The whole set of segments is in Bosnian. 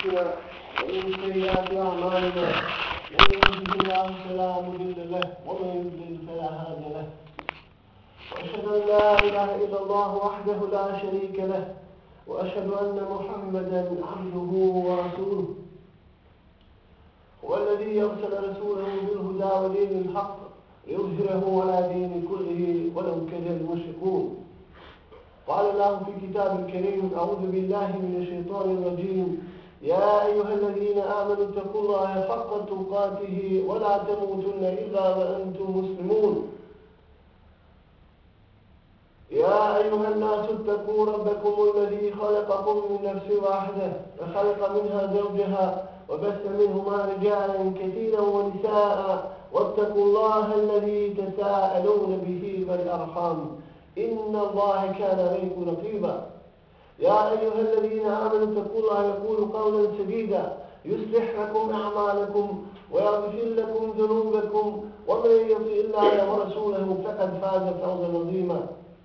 أنفسنا ومن سيئات أعمالنا من يهده الله فلا مضل له ومن يضلل فلا هادي له وأشهد أن لا إله إلا الله وحده لا شريك له وأشهد أن محمدا عبده ورسوله هو الذي أرسل رسوله بالهدى ودين الحق ليظهره على دين كله ولو كره المشركون. قال الله في كتاب الكريم: أعوذ بالله من الشيطان الرجيم: يا أيها الذين آمنوا اتقوا الله حق تقاته ولا تموتن إلا وأنتم مسلمون. يا أيها الناس اتقوا ربكم الذي خلقكم من نفس واحدة وخلق منها زوجها وبث منهما رجالا كثيرا ونساء واتقوا الله الذي تساءلون به والأرحام إن الله كان عليكم رقيبا. يا أيها الذين آمنوا اتقوا الله وقولوا قولا سديدا يصلح لكم أعمالكم ويغفر لكم ذنوبكم ومن يطع الله ورسوله فقد فاز فوزا عظيما.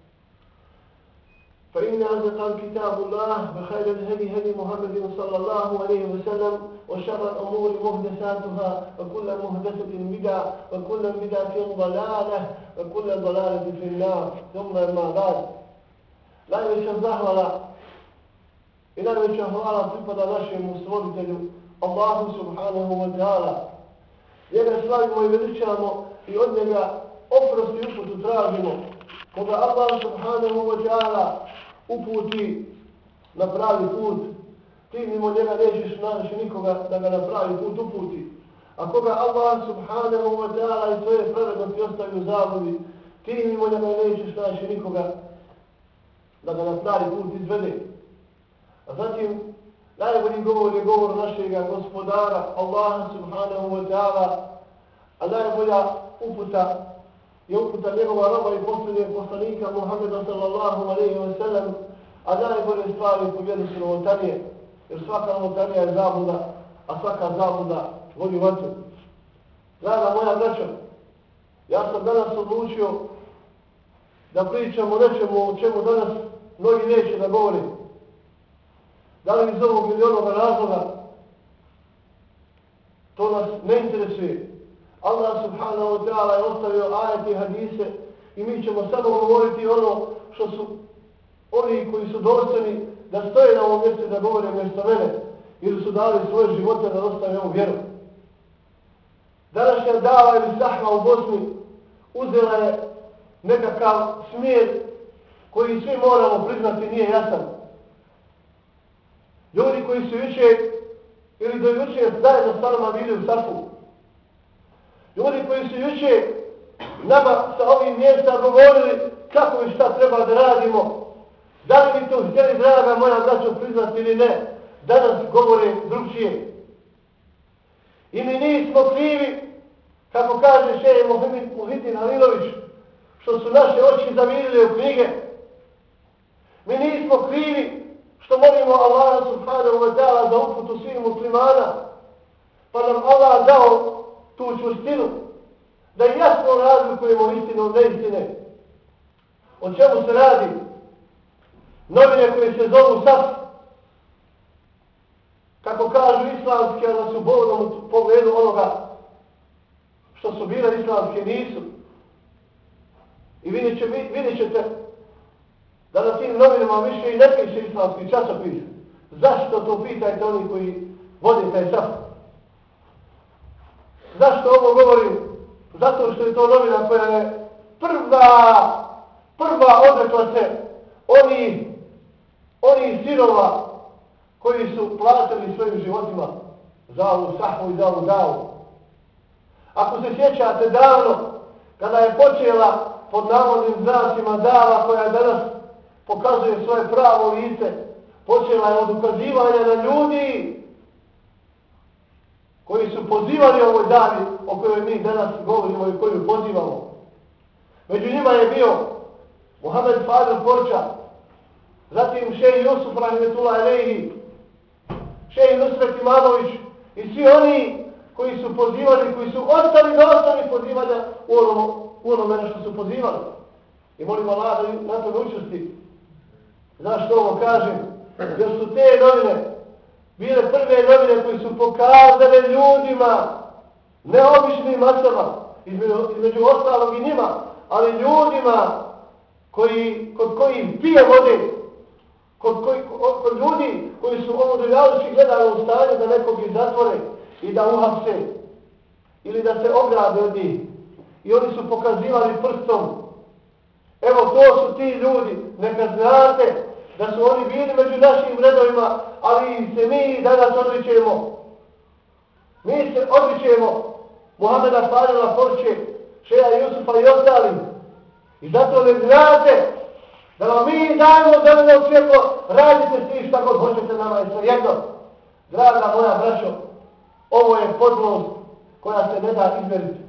فإن أصدق الكتاب الله وخير الهدي هدي محمد صلى الله عليه وسلم وشر الأمور محدثاتها وكل محدثة بدعة وكل بدعة ضلالة وكل ضلالة في النار. ثم ما بعد. لا يشهدها i najveća hvala pripada našem stvoritelju Allahu subhanahu wa ta'ala. Njega slavimo i veličamo i od njega oprost i uputu tražimo. Koga Allah subhanahu wa ta'ala uputi na pravi put, ti mimo njega nećeš naći nikoga da ga na pravi put uputi. A koga Allah subhanahu wa ta'ala i svoje pravednosti ostavi u zabludi, ti mimo njega nećeš naći nikoga da ga na pravi put izvede. A zatim, najbolji govor je govor našega gospodara, Allaha subhanahu wa ta'ala, a najbolja uputa je uputa njegova roba i posljednjeg poslanika Muhammeda sallallahu alaihi wa sallam, a najbolje stvari po vjeru su novotarije, jer svaka novotarija je zabluda, a svaka zabluda vodi u vatru. Draga moja braćo, ja sam danas odlučio da pričam o nečemu o čemu danas mnogi neće da govorim. Da li iz ovog ili onoga razloga, to nas ne interesuje. Allah subhanahu wa ta'ala je ostavio ajete i hadise i mi ćemo samo govoriti ono što su oni koji su dostojni da stoje na ovom mjestu da govore mjesto mene ili su dali svoje živote da ostane ovu vjeru. Današnja dava ili sahva u Bosni uzela je nekakav smjer koji svi moramo priznati nije jasan. Ljudi koji su jučer ili do jučer zajedno s nama bili u safu. Ljudi koji su jučer nama sa ovim mjesta govorili kako i šta treba da radimo. Da li mi to htjeli, draga moja braćo, priznati ili ne, danas govore drugčije. I mi nismo krivi, kako kaže šejh Muhidin Halilović, što su naše oči zavirili u knjige. Mi nismo krivi što molimo Allaha subhanahu wa ta'ala za uputu svih muslimana, pa nam Allah dao tu čvrstinu, da jasno razlikujemo istinu od neistine. O čemu se radi? Novine koje se zovu SAF, kako kažu islamske, a da su povodom u pogledu onoga što su bile islamske, nisu. I vidjet ćete da na tim novinama više i ne piše islamski časopis. Zašto to pitajte oni koji vode taj SAF? Zašto ovo govorim? Zato što je to novina koja je prva odrekla se oni sinova koji su platili svojim životima za ovu sahvu i za ovu davu. Ako se sjećate davno, kada je počela pod navodnim znacima dava koja danas pokazuje svoje pravo lice, počela je od ukazivanja na ljudi koji su pozivali ovoj davi o kojoj mi danas govorimo i koju pozivamo. Među njima je bio Muhammed Fadil Porča, zatim šejh Jusuf rahmetullahi alejhi, šejh Nusret Imamović i svi oni koji su pozivali, koji su ostali na osnovi pozivanja u onome na što su pozivali. I molimo Allah da na to učesti. Zašto ovo kažem? Jer su te novine bile prve novine koji su pokazane ljudima, neobičnim masama, između ostalog i njima, ali ljudima kod kojih pije vode, kod ljudi koji su ovo dunjalučki gledali u stanju da nekog ih zatvore i da uhapse ili da se ograde od njih. I oni su pokazivali prstom. Evo, to su ti ljudi. Neka znate da su oni bili među našim redovima, ali se mi danas odričemo. Mi se odričemo Muhameda Fadila Porče, Šeha Jusufa i ostali. I zato ne znate da vam mi dajemo zeleno svjetlo, radite s tim šta god hoćete, nama je svejedno. Draga moja braćo, ovo je podlost koja se ne da izmeriti.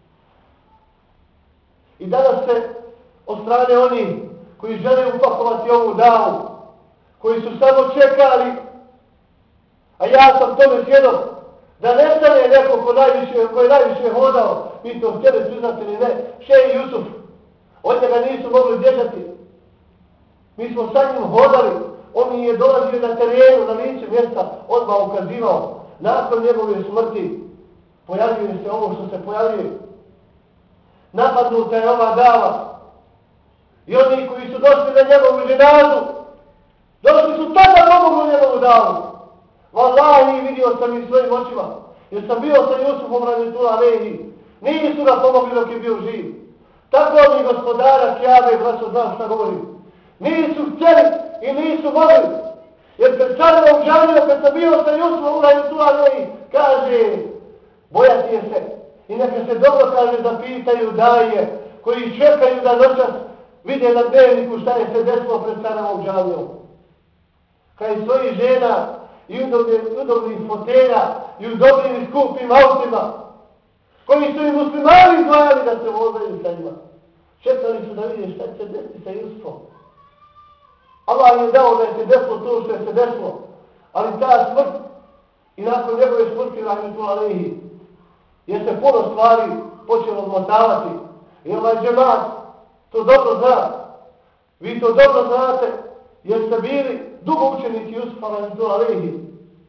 I danas se od strane onih koji žele upakovati ovu davu, koji su samo čekali, a ja sam tome svjedok, da nestane neko ko je najviše hodao, mi to htjeli priznati ili ne, Šeha Jusuf, od njega nisu mogli bježati. Mi smo sa njim hodali, on mi je dolazio na terenu, na lice mjesta, odmah ukazivao. Nakon njegove smrti pojavljuje se ovo što se pojavljuje. Napadnuta je ova dava. I oni koji su došli na njegovu ženazu, došli su tada pomogli njegovu davu. Wallahi, vidio sam ih svojim očima, jer sam bio sa Jusufom rahmetullahi alejhi. Nisu ga pomogli dok je bio živ. Tako mi gospodara Kjabe, braćo, znam šta govorim. Nisu htjeli i nisu mogli. Jer pred Carevom džamijom, kad sam bio sa Jusufom rahmetullahi alejhi, kaže, bojati je se. I neka se dobro, kaže, zapitaju daje, koji čekaju da noćas vide na dnevniku šta je se desilo pred Carevom džamijom. Kaj svojih žena i udobnih fotelja i udobnim i skupim autima, koji su i muslimani izdvajali da se vozaju sa njima. Čekali su da vide šta će se desiti sa Jusufom. Allah je dao da je se desilo to što je se desilo, ali ta smrt i nakon njegove smrti rahmetullahi alejhi je se puno stvari počelo odmotavati. I ovaj džemat to dobro zna. Vi to dobro znate jer ste bili dugo učenici Jusufa rahmetullahi alejhi.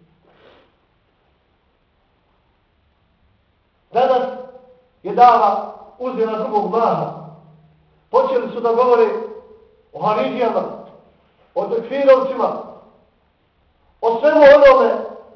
Danas je dava uzela drugog maha. Počeli su da govore o Haridijama, o tekfirovcima, o svemu onome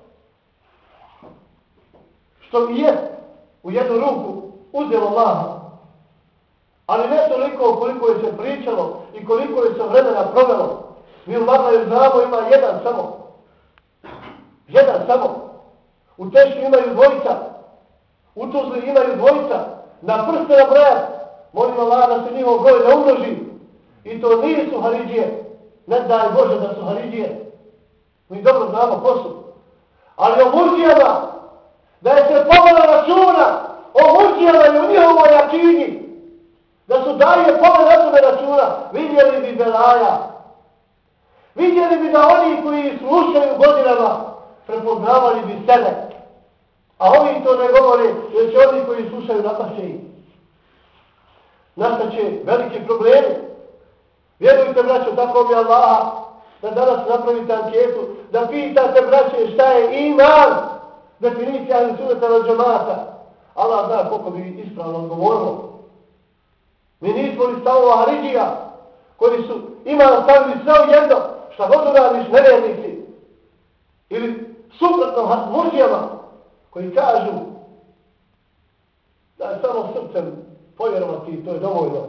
što je u jednu ruku uzelo maha. Ali ne toliko koliko je se pričalo i koliko je se vremena provelo. Mi u Maglaju znamo ima jedan samo. Jedan samo. U Teški imaju dvojica. U Tuzli imaju dvojica. Na prste na brojat. Molim Allah da se njihov broj ne umnoži. I to nisu Haridije. Ne daj Bože da su Haridije. Mi dobro znamo ko su. Ali o murđijama, da je se povela računa o murđijama i u njihovoj akidi, da su daje povela na tome računa, vidjeli bi belaja. Vidjeli bi da oni koji slušaju godinama prepoznavali bi sebe. A oni to ne govore, jer će oni koji slušaju napašće ih. Nastaće veliki problemi. Vjerujte, braćo, tako mi Allaha, da danas napravite anketu, da pitate, braće, šta je iman, definicija Ahli Sunneta wal Džemata. Allah zna koliko bi ispravno odgovorilo. Mi nismo li stavova Haridija, koji su iman stavili sve u jedno, šta god uradiš nevjernici. Ili suprotno murđijama, koji kažu da je samo srcem povjerovati i to je dovoljno.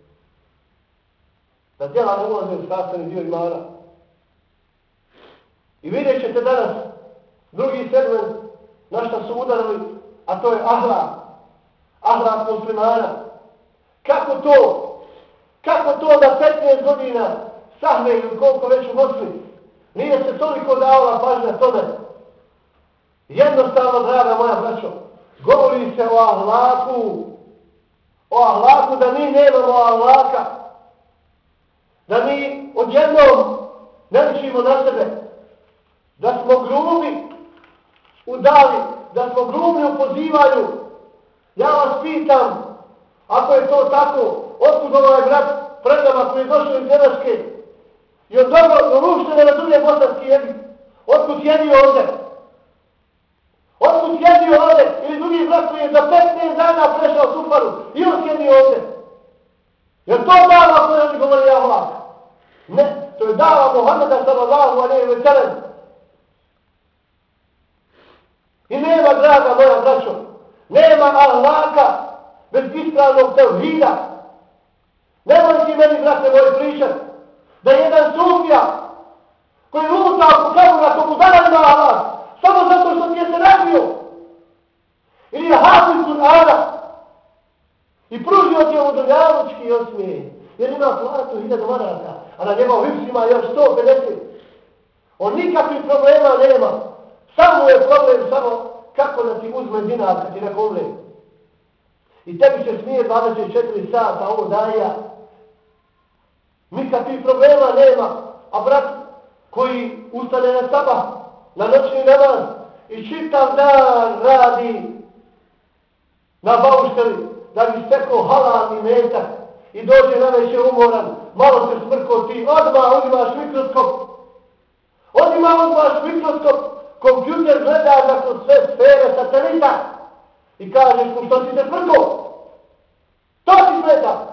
Da djela ne ulaze u sastavni dio imana. I vidjet ćete danas drugi segment na šta su udarili, a to je ahlak. Ahlak muslimana. Kako to da 15 godina sahne ili koliko već u Moskvi nije se toliko davala pažnja tome. Jednostavno, draga moja braćo, govori se o ahlaku. O ahlaku, da mi nemamo ahlaka. Da mi odjednom ne ličimo na sebe. Da smo grubi u davi, da smo grubi u pozivanju. Ja vas pitam, ako je to tako, otkud ovaj brat pred nama koji je došao iz Njemačke i od dobro ruštene na druge bosanski jezik, Otkud jedi ovdje? Otkud sjedi ovdje? Ili drugi brat koji je za 15 dana prešao Sufaru i on sjedi ovdje. Jer to dava koja oni govori Allah? Ne, to je dava Muhammeda sallallahu alejhi ve sellem. I nema, draga moja braćo, nema ahlaka bez ispravnog tevhida. Nemoj ti meni, brate moj, pričat da jedan sufija koji luta po kabura komu dana ima Allah, samo zato što ti je se radio. Ili je hafiz Kur'ana i pružio ti ovu dunjalučki osmije, jer ima platu 1000 maraka, a na njegov vips ima još 150. On nikakvih problema nema. Samo je problem kako da ti uzme dinar kad ti neko umre. I tebi se smije 24 sata ovo daja. Nikakvih problema nema. A brat koji ustane na sabah, na noćni namaz i čitav dan radi na baušteli da bi stekao halal i metak i dođe na večer umoran, malo se smrkoti, odmah uzimaš mikroskop. Uzmaš mikroskop, kompjuter gleda za kroz sve sfere satelita i kažeš mu što si se smrkao. To ti gleda.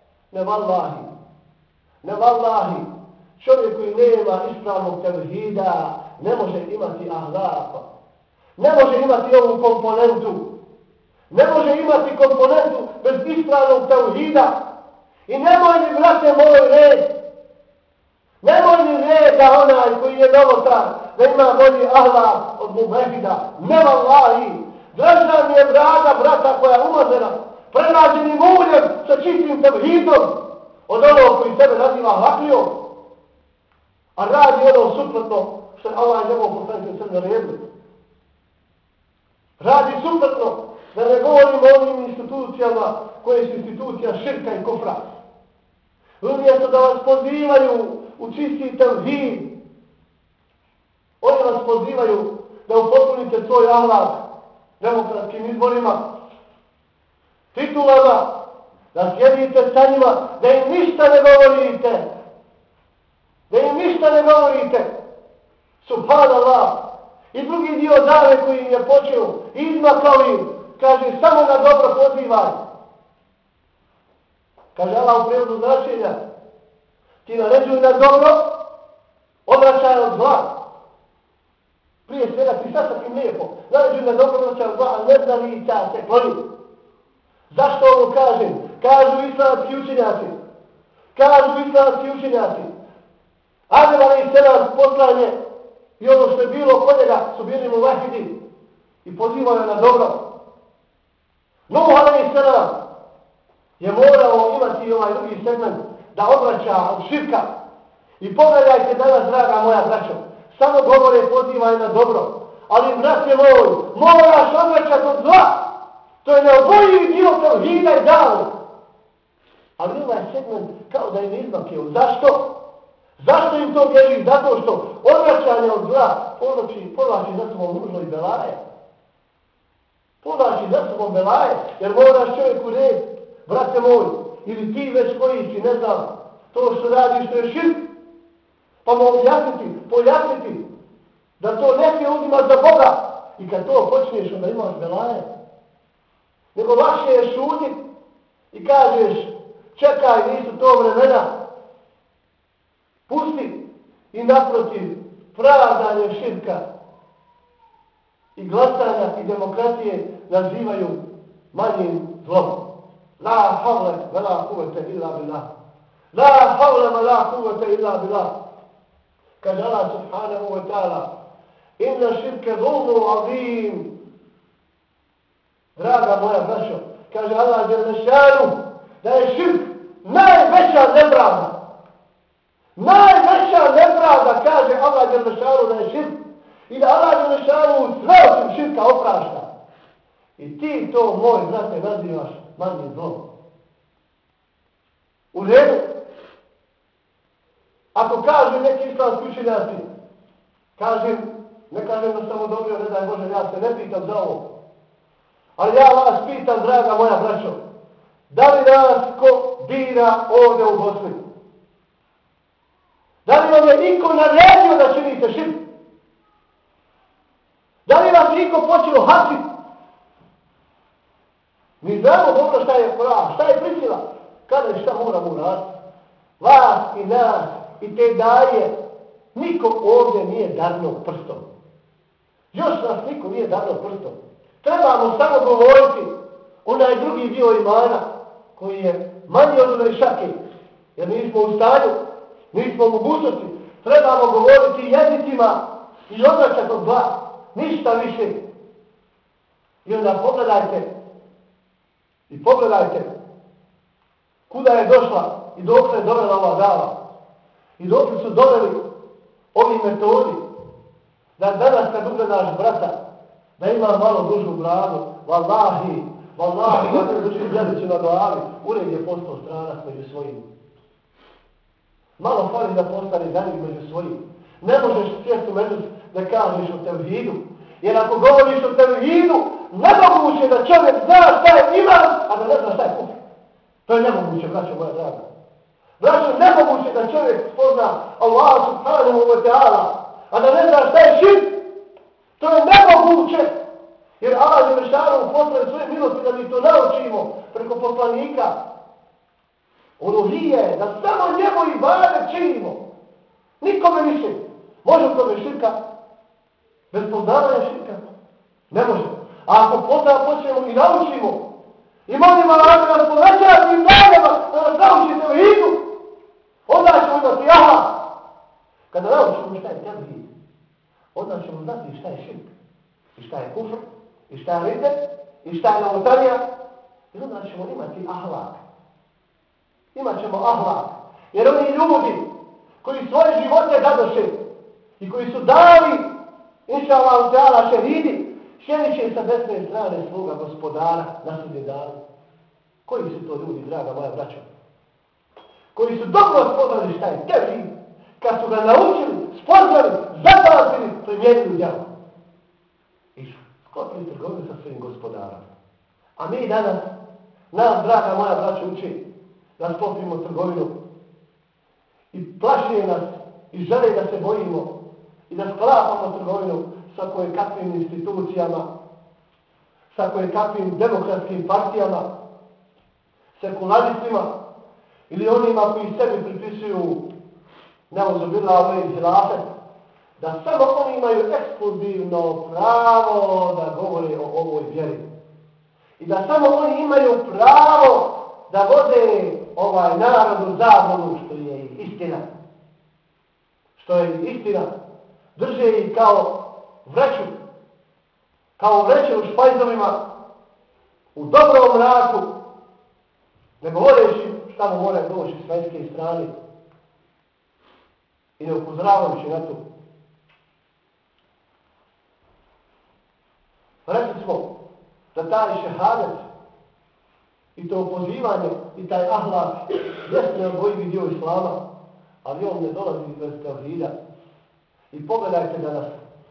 Ne vallahi. Čovjek koji nema ispravnog tevhida ne može imati ahlaka. Ne može imati ovu komponentu. Ne može imati komponentu bez ispravnog tevhida. I nemoj mi, brate moj, red. Nemoj mi red da onaj koji je novotar, da ima bolji ahlak od muvehida. Ne vallahi. Draža mi je brata koja je umazena, prenađenim uljem sa čistim tevhidom od onog koji sebe naziva haklijom. A radi ono suprotno što je Allah i njegov poslanik sve naredili. Radi suprotno, da ne govorimo o onim institucijama koje su institucija širka i kufra. Umjesto da vas pozivaju u čisti tevhid, oni vas pozivaju da upotpunite svoj ahlak demokratskim izborima, titulama, da sjedite sa njima, da im ništa ne govorite. Subhanallah. I drugi dio dave koji im je počeo, izmakao im, kaže samo na dobro pozivaj. Kaže Allah u prijevodu značenja, ti naređuj na dobro, odvraćaj od zla. Prije svega ti sad takim lijepo, naređuj na dobro, odvraćaj od zla, a ne zna lica se kloni. Zašto ovo kažem? Kažu islamski učenjaci. Adem alejhi selam poslanje i ono što je bilo kod njega su bili muvahidi i pozivaju na dobro. Nuh alejhi selam je morao imati ovaj drugi segment da odvraća od širka. I pogledajte danas, draga moja braćo, samo govore pozivaju na dobro. Ali, brate moj, moraš odvraćati od zla. To je neodvojivi dio tevhida i dave. Ali ovaj segment kao da im izmakio. Zašto? Zašto im to bježi? Zato što odvraćanje od zla povlači za sobom nužno i belaje. Jer moraš čovjeku reći, brate moj, ili ti već koji si, ne znam, to što radiš, to je širk. Pa mu pojasniti, da to ne smije uzimaš za Boga. I kad to počneš, onda imaš belaje. Nego lakše je šutit i kažeš, čekaj, nisu to vremena. Pusti i naprotiv pravdanje širka i glasanja i demokratije nazivaju manjim zlom. La havle ve la kuvvete illa billah. La havle ve la kuvvete illa billah. Kaže Allah subhanahu wa ta'ala, inna širke zulmu azim. Draga moja braćo, kaže Allah dželešanu da je širk najveća nepravda. Najveća nepravda, kaže Allah dželešanu da je širk i da Allah dželešanu sve osim širka oprašta. I ti to, moj brate, nazivaš manjim zlom. U redu. Ako kažu neki islamski učenjaci, ne kažem da sam odobrio, ne daj Bože, ja se ne pitam za ovo. Ali ja vas pitam, draga moja braćo, da li nas ko bira ovdje u Bosni? Da li vam je niko naredio da činite širk? Da li vas niko počelo hapsiti? Mi znamo dobro šta je Koran, šta je prisila, kada i šta moramo uraditi. Vas i nas i te daje, niko ovdje nije darno prstom. Još nas niko nije darno prstom. Trebamo samo govoriti onaj drugi dio imana koji je manji od one šake, jer nismo u stanju, nismo u mogućnosti. Trebamo govoriti jezicima i odvraćati od dva, ništa više. I onda pogledajte kuda je došla i dok je dovela ova dava. I dok su doveli ovi metodi da danas kad ugledaš brata da ima malo dužu bradu, vallahi, kad se drži bjelicu na glavi, ured je postao stranac među svojim. Malo fali da postane za njih među svojim. Ne možeš sjesti u međus da kažeš o tevhidu. Jer ako govoriš o tevhidu, nemoguće da čovjek zna šta je iman, a da ne zna šta je kufr. To je nemoguće, braćo moja draga. Braćo, nemoguće da čovjek spozna Allah subhanahu wa ta'ala, a da ne zna šta je širk. To je nemoguće. Jer Allah je Želešanu poslao svoje milosti da mi to naučimo preko poslanika. Uluhije, da samo njemu ibadet činimo. Nikome više. Može u tome širka? Bez poznavanja širka? Ne može. A ako počnemo i naučimo i molimo Allah da nas poveća tim danima, da nas nauči tevhidu, onda ćemo imati Allah. Kada naučimo šta je tevhid, onda ćemo znati šta je širk, i šta je kufr, i šta je riddet, i šta je novotarija, i onda ćemo imati ahlak. Imat ćemo ahlak. Jer oni ljudi koji svoje živote dadoše i koji su dali, inša Allah ta'ala šehidi, šedit će sa desne strane svoga gospodara na sudnjem danu. Koji su to ljudi, draga moja braćo? Koji su dobro spoznali šta je tevhid, kad su ga naučili, spoznali, zapamtili, primijenili u djelu. I sklopili trgovinu sa svojim gospodarom. A mi danas, nas, draga moja braćo, uči da sklopimo trgovinu i plašuje nas i žele da se bojimo i da sklapamo trgovinu sa kojekakvim institucijama, sa kojekakvim demokratskim partijama, sekularistima ili onima koji sebi pripisuju neuzubila ove hilafet, da samo oni imaju ekskluzivno pravo da govore o ovoj vjeri. I da samo oni imaju pravo da vode ovaj narod u zabunu, što je istina. Što je istina. Drže ih kao vreću. Kao vreće u špajzovima. U dobrom mraku. Ne govoreći šta mu mora doći s vanjske strane. I ne upozoravajući na to. Rekli smo da taj šehadet i to pozivanje i taj ahlak jeste neodvojivi dio islama, ali on ne dolazi bez tevhida. I pogledajte danas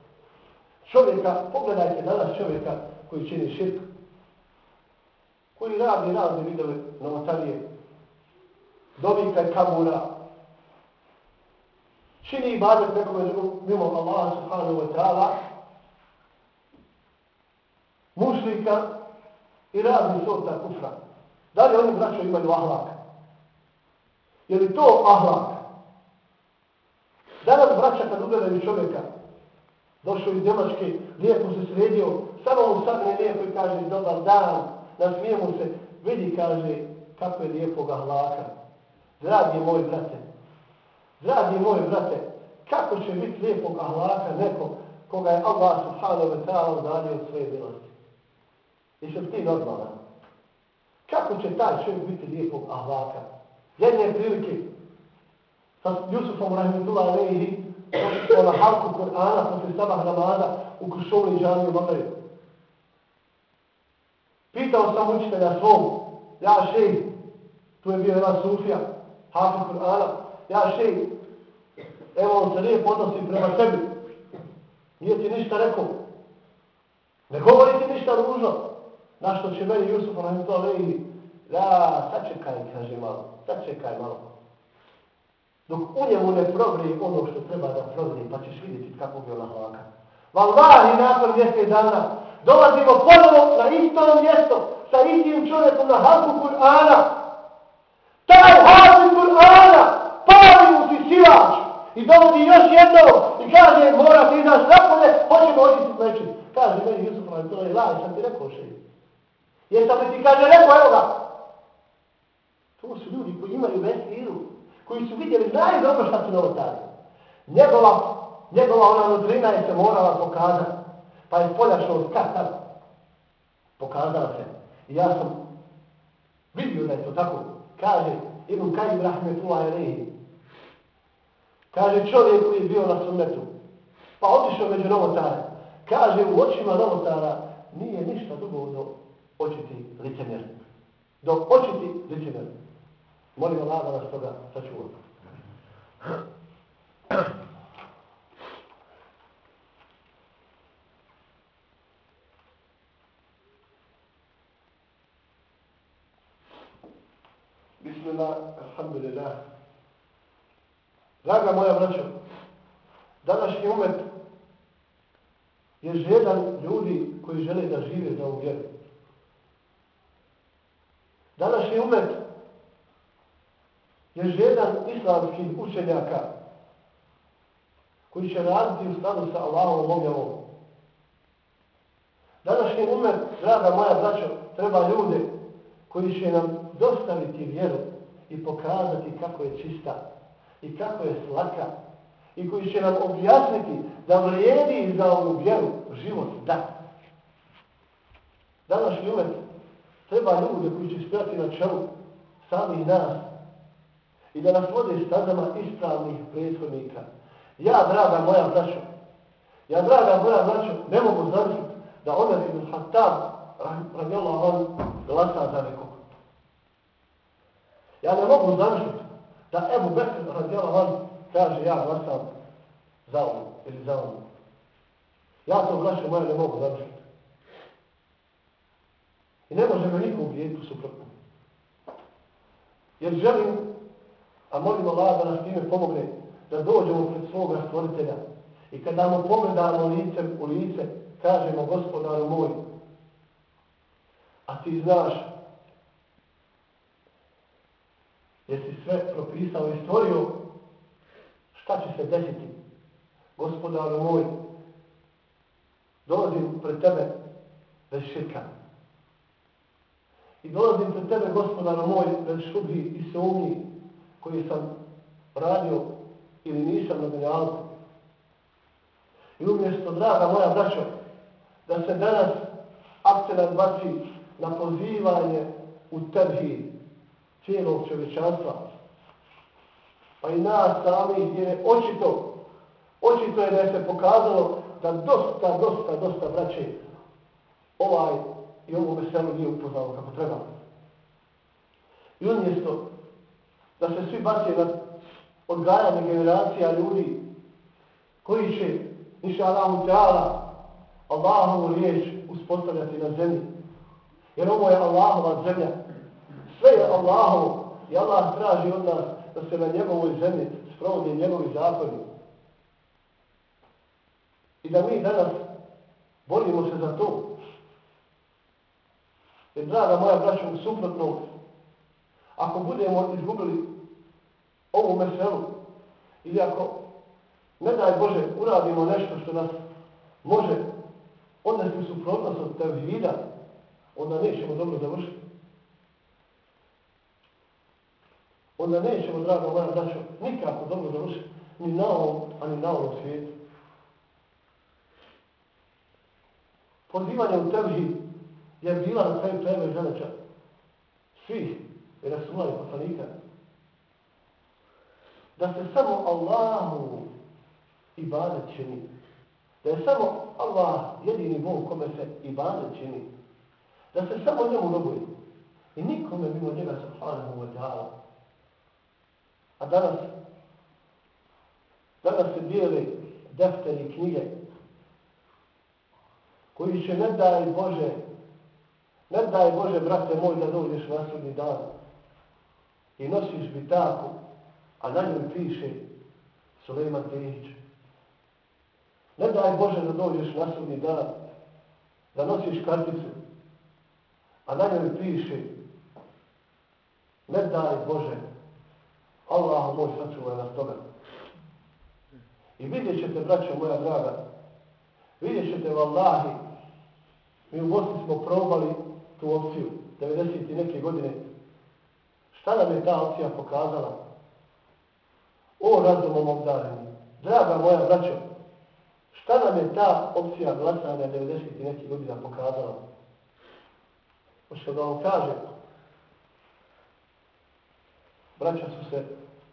čovjeka koji čini širk, koji radi razne vidove novotarije, dovika i kabura, čini ibadet nekome drugom mimo Allaha subhanahu wa ta'ala, mušlika i razni sorta kufra. Da li oni braćo imaju ahlak? Je li to ahlak? Danas braća kad ugledaju čovjeka, došao iz Njemačke, lijepo se sredio, samo mu sadne lijepo i kaže dobar dan, nasmije mu se, vidi kaže kako je lijepog ahlaka. Dragi moj brate, kako će biti lijepog ahlaka neko koga je Allah subhanahu wa ta'ala udario od svoje milosti? Jesi li ti normalan? Kako će taj čovjek biti lijepog ahlaka? Jedne prilike sa Jusufom rahmetullah alejhi došli na halku Kur'ana posle sabah namaza u Kušovni džamiju Magrib. Pitao sam učitelja svom, ja šejh, tu je bio jedan sufija, hafiz Kur'ana, ja šejh, evo on se lijepo odnosi prema sebi. Nije ti ništa rekao. Ne govori ti ništa ružno. Na što će meni Jusuf rahmetullah alejhi, sačekaj malo. Dok u njemu ne provrije ono što treba da provrije, pa ćeš vidjeti kako bi on ahlaka. Vallahi nakon mjesec dana dolazimo ponovo na isto mjesto sa istim čovjekom na halku Kur'ana. Taj hafiz Kur'ana pali mu si silač i dovodi još jednog i kaže morate izaći napolje, hoćemo očistiti nečim. Kaže meni Jusuf Raditovi, laj sam ti rekao šeji. Jesam li ti kaže rekao, evo ga. To su ljudi koji imaju besiru, koji su vidjeli, znaju dobro šta su novotari. Njegova ona nutrina je se morala pokazati, pa je spoljašnost kad pokazala se. I ja sam vidio da je to tako. Kaže Ibn Kajim rahmetullahi alejhi. Kaže čovjek koji je bio na sunnetu, pa otišao među novotare. Kaže u očima novotara nije ništa drugo do očiti licemjer. Do očiti licemjer. Molim Allah da nas toga sačuva. Bismillah, alhamdulillah. Draga moja braćo, današnji umet je žedan ljudi koji žele da žive za ovu vjeru. Današnji umet je žedan islamskih učenjaka koji će raditi u skladu sa Allahovom objavom. Današnji umet, draga moja braćo, treba ljude koji će nam dostaviti vjeru i pokazati kako je čista i kako je slatka i koji će nam objasniti da vrijedi za ovu vjeru život da. Današnji umet treba ljude koji će stojati na čelu samih nas i da nas vode stazama ispravnih prethodnika. Ja, draga moja braćo, ne mogu zamisliti da Omer ibn Hattab radijallahu anhu glasa za nekog. Ja ne mogu zamisliti da Ebu Bekr radijallahu anhu kaže ja glasam za ovo ili za ovo. Ja to, braćo moje, ne mogu zamisliti. I ne može me niko uvijediti suprotno. Jer želim, a molim Allah da nas time pomogne, da dođemo pred svoga stvoritelja i kada mu pogledamo licem u lice, kažemo Gospodaru moj, a ti znaš, jer si sve propisao i stvorio, šta će se desiti? Gospodaru moj, dolazim pred tebe bez širka. I dolazim pred tebe, Gospodaru moj, bez šubhi i sumnji koji sam radio ili nisam na dunjalku. I umjesto, draga moja braćo, da se danas akcenat baci na pozivanje u tevhid cijelog čovječanstva, pa i nas sami, gdje je očito je da je se pokazalo da dosta braće i ovo veselo nije upoznalo kako treba. I umjesto da se svi baci na odgajanje generacija ljudi koji će, inša Allahu Teala, Allahovu riječ uspostavljati na zemlji. Jer ovo je Allahova zemlja. Sve je Allahovo i Allah traži od nas da se na njegovoj zemlji sprovode njegovi zakoni. I da mi danas borimo se za to. Jer, draga moja braćo, suprotno, ako budemo izgubili ovu meselu ili ako, ne daj Bože, uradimo nešto što nas može odnesti u suprotnost od tevhida, onda nećemo dobro završiti. Onda nećemo, draga moja braćo, nikako dobro završiti, ni na ovom, ani na ovom svijetu. Pozivanje u tevhid je bila na kraju krajeva i zadaća svih i Rasula i poslanika. Da se samo Allahu ibadet čini. Da je samo Allah jedini Bog kome se ibadet čini. Da se samo njemu robuje. I nikome mimo njega subhanahu wa ta'ala. A danas se dijeli defteri i knjige koji će, ne daj Bože, brate moj, da dođeš na sudnji dan i nosiš bitaku, a na njoj piše Sulejman Tehić. Ne daj Bože da dođeš na sudnji dan, da nosiš karticu, a na njoj piše ne daj Bože, Allah moj sačuvaj nas toga. I vidjet ćete, braćo moja draga, vidjet ćete vallahi, mi u Bosni smo probali tu opciju, 90. neke godine. Šta nam je ta opcija pokazala? O razumom obdareni, draga moja braćo, šta nam je ta opcija glasanja 90. neke godina pokazala? Hoćete da vam kažem, braća su se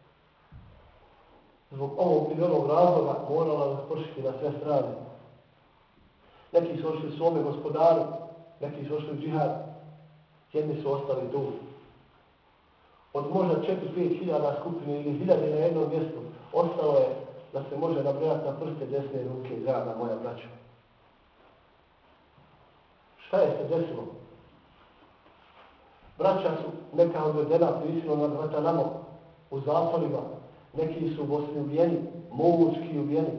zbog ovog ili onog razloga morala raspršiti na sve strane. Neki su ošli svome gospodaru, neki su ošli u džihad, jedni su ostali tu. Od možda 4-5 hiljada skupine ili hiljade na jednom mjestu ostalo je da se može nabrojati na prste desne ruke, draga moja braća. Šta je se desilo? Braća su neka odvedena prisilno na Gvatanamo u zatvorima, neki su u Bosni ubijeni, mučki ubijeni.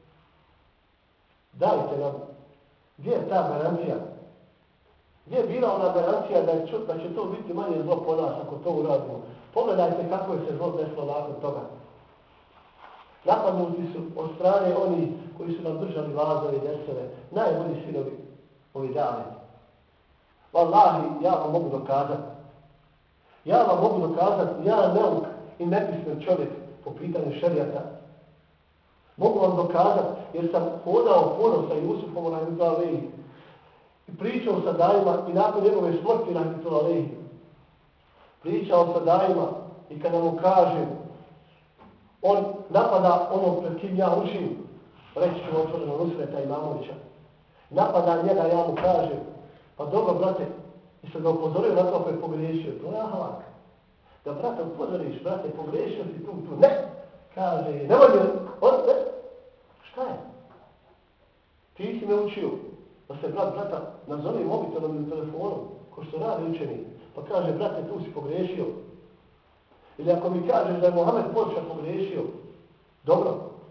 Dajte nam, gdje je ta garancija? Gdje je bila ona garancija da će to biti manje zlo po nas ako to uradimo? Pogledajte kako je se zlo desilo nakon toga. Napadnuti su od strane oni koji su nam držali vazove i desove, najbolji sinovi ovi dane. Wallahi, ja vam mogu dokazati. Ja vam mogu dokazati, ja neuk i nepismen čovjek po pitanju šerijata. Mogu vam dokazati jer sam hodao puno sa Jusufom Rahimatullahi i pričao sa dajima i nakon njegove smrti Rahimatullahi. Pričao sa dajima i kada mu kažem, on napada ono pred kim ja učim, reći ću otvoreno Nusreta Imamovića. Napada njega, ja mu kažem, pa dobro, brate, i sam ga upozorio na to ako je pogriješio. To je ahlak. Da, brate, upozoriš, brate, pogriješio si tu. Ne! Kaže, nemoj mi, ne. Šta je? Ti si me učio da se brata nazove mobitelom ili telefonom, ko što radi učeni. Pa kaže, brate, tu si pogriješio. Ili ako mi kažeš da je Mohamed Porča pogriješio, dobro.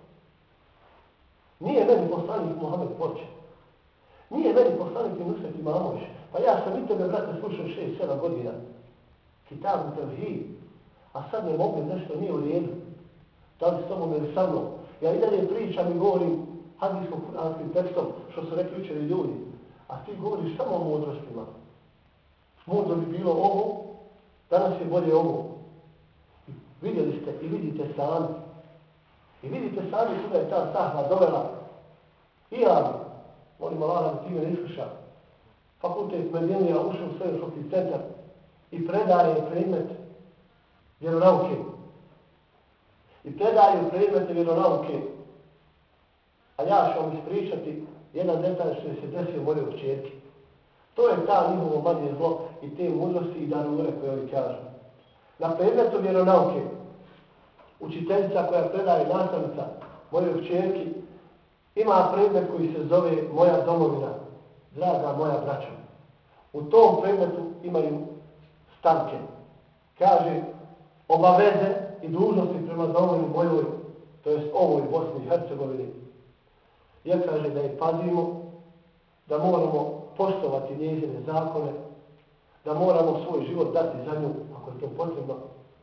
Nije meni poslanik Mohamed Porča. Nije meni poslanik Nusret Imamović. Pa ja sam i tebe, brate, slušao 6-7 godina. Kitabu Tevhid. A sad ne mogu, nešto nije u redu. Da li s tobom ili sa mnom? Ja i dalje pričam i govorim hadijsko-kuranskim tekstom, što su rekli učeni ljudi. A ti govoriš samo o mudrostima. Mudro bi bilo ovo, danas je bolje ovo. Vidjeli ste i vidite sami. I vidite sami kuda je ta sahva dovela. I ja, molim Allah da ti me ne iskuša. Fakultet Medinija ušao u svoj šokni centar i predaje predmet vjeronauke. I predaju predmete vjeronauke. A ja ću vam ispričati jedan detalj što se desio moje u čerki. To je ta njihovo manje zlo i te mudrosti i darure koje oni kažu. Na predmetu vjeronauke učiteljica koja predaje nastavnica moje učerki ima predmet koji se zove Moja domovina, draga moja braćo. U tom predmetu imaju stavke. Kaže, obaveze i dužnosti prema domovini mojoj, to jest ovoj Bosni i Hercegovini. Ja kaže da je pazimo, da moramo poštovati njezine zakone, da moramo svoj život dati za nju, ako je to potrebno.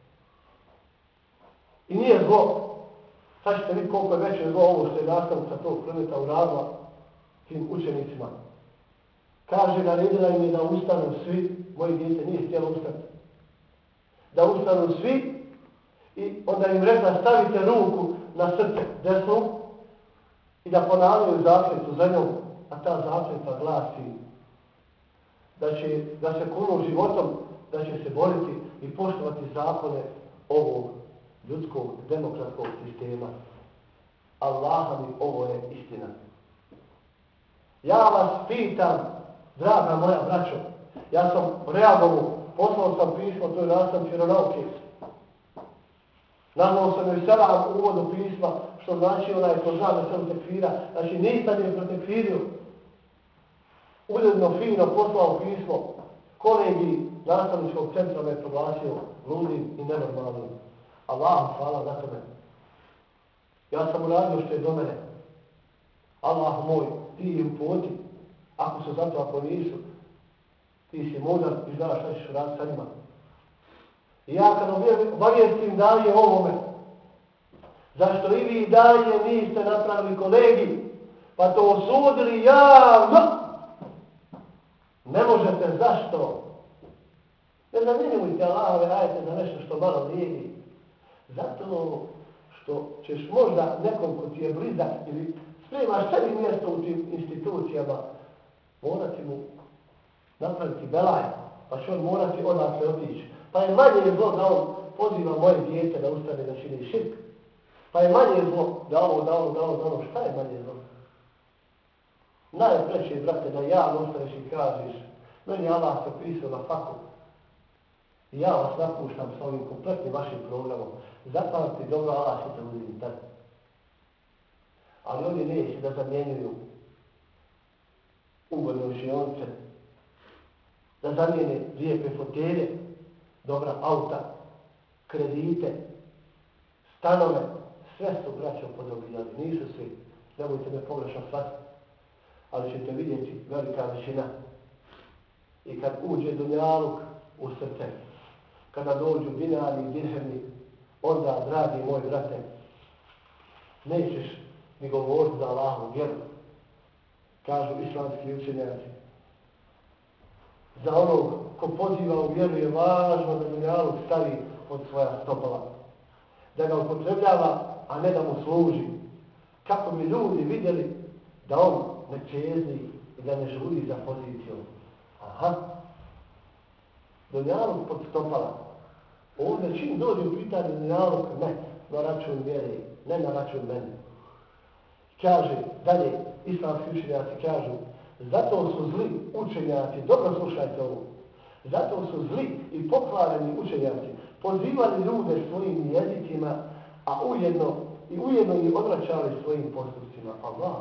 I nije zlo, sad ćete vidjeti koliko je veće zlo ovo što je nastavnica tog predmeta uradila tim učenicima. Kaže, naredila im je da ustanu svi, moji djece nije htjela ustati, da ustanu svi i onda im rekla stavite ruku na srce desnu i da ponavljaju zakletvu za njom, a ta zakletva glasi da se kunu životom, da će se boriti i poštovati zakone ovog ljudskog demokratskog sistema. Allaha mi, ovo je istina. Ja vas pitam, draga moja braćo, ja sam reagovu, poslao sam pismo toj nastavnici vjeronauke. Nazvao sam joj selam u uvodu pisma, što znači onaj ko zna da se tekfira. Znači nisam je protekfirio. Uljudno, fino poslao pismo. Kolegi nastavničkog centra me proglasio ludim i nenormalnim. Allahu hvala na tome. Ja sam uradio što je do mene. Allah moj, ti im poti, ako su zato, ako nisu, ti si mudar i znaš šta ćeš raditi sa njima. I ja kad obavijestim dalje ovome, zašto i vi dalje niste napravili kolegi, pa to osudili javno, ne možete, zašto? Ne zamjenjujte Allahove ajete za nešto što malo vrijedi. Zato što ćeš možda nekom ko ti je blizak ili spremaš sebi mjesto u tim institucijama, morati mu napraviti belaj, pa će on morati odakle otići. Pa je manje zlo da on poziva moje dijete da ustane da čini širk. Pa je manje zlo da ono, šta je manje zlo? Najpreće, brate, da javno ustaneš i kažeš, meni Allah se pisao na faku. I ja vas napuštam sa ovim kompletnim vašim programom. Zapamti dobro, Allah će te uzeti tako. Ali oni neće da zamjenjuju ugodne učionice, da zamijene lijepe fotelje, dobra auta, kredite, stanove, sve su braćo podobijali, nisu svi, nemojte me pogrešno shvatiti, ali ćete vidjeti velika većina. I kad uđe dunjaluk u srce, kada dođu dinari i dirhemi, onda, dragi moj brate, nećeš ni govoriti za Allahu vjeru. Kažu islamski učenjaci. Za onog ko poziva u vjeru je važno da dunjaluk stavi pod svoja stopala. Da ga upotrebljava, a ne da mu služi. Kako bi ljudi vidjeli da on ne čezni i da ne žuri za pozicijom. Aha. Dunjaluk pod stopala. Ovdje čim dođe u pitanje dunjaluk, ne na račun vjere, ne na račun mene. Kaže, dalje, islamski učenjaci kažu, zato su zli učenjaci, dobro slušajte ovo, zato su zli i pokvareni učenjaci pozivali ljude svojim jezicima, a ujedno ih odvraćali svojim postupcima.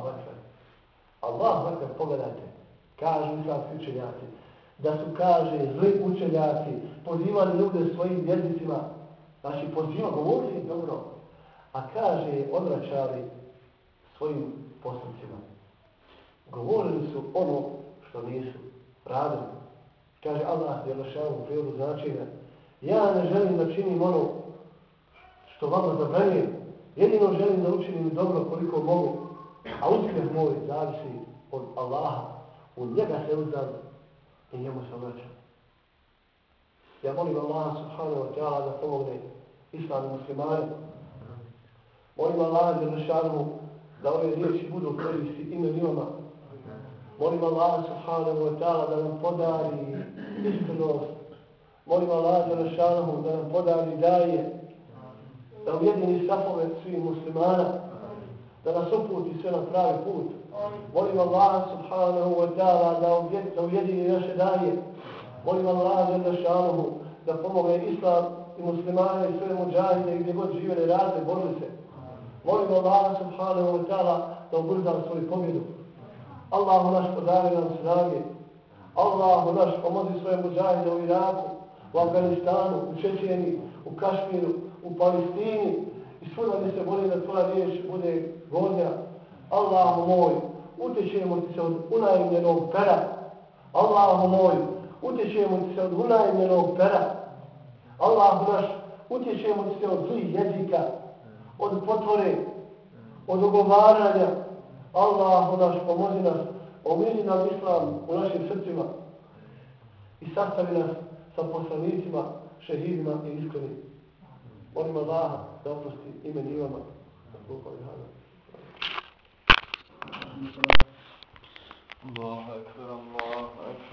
Allah vakar, pogledajte, kažu islamski učenjaci, da su, kaže, zli učenjaci pozivali ljude svojim jezicima, znači govorili dobro, a kaže, odvraćali svojim postupcima. Govorili su ono što nisu radili. Kaže Allah Đelešanu u prijevodu značenja, ja ne želim da činim ono što vama zabranjujem, jedino želim da učinim dobro koliko mogu, a uspjeh moj zavisi od Allaha, od njega se uzdam i njemu se obraćam. Ja molim Allaha subhanahu wa ta'ala da pomogne islam i muslimani. Molim Allaha Đelešanu da ove riječi budu koristi imenima. Molim Allah subhanahu wa ta'ala da nam podari iskrenost. Molim Allah Đelešanu da nam podari daje, da ujedini safove svih muslimana, da nas uputi sve na pravi put. Molim Allah subhanahu wa ta'ala da ujedini naše daje. Molim Allah Đelešanu da pomogne islam i muslimane i sve muđahide gdje god živjeli, rade, borili se. Molim Allah subhanahu wa ta'ala da ubrza svoju pobjedu. Allahu naš podari nam snage. Allahu naš pomozi svoje muđahide u Iraku, u Afganistanu, u Čečeni, u Kašmiru, u Palestini i svuda gdje se boli da tvoja riječ bude godnja. Allahu moj, utječemo ti se od unajmljenog pera. Allahu moj, utječemo ti se od unajmljenog pera. Allahu naš, utječemo ti se od zlih jezika, od potvore, od ogovaranja. Allahu naš, pomozi nas, omili nam islam u našim srcima i sastavi nas sa poslanicima, šehidima i iskrenim. Molim Allaha da oprosti ime njivama. Allah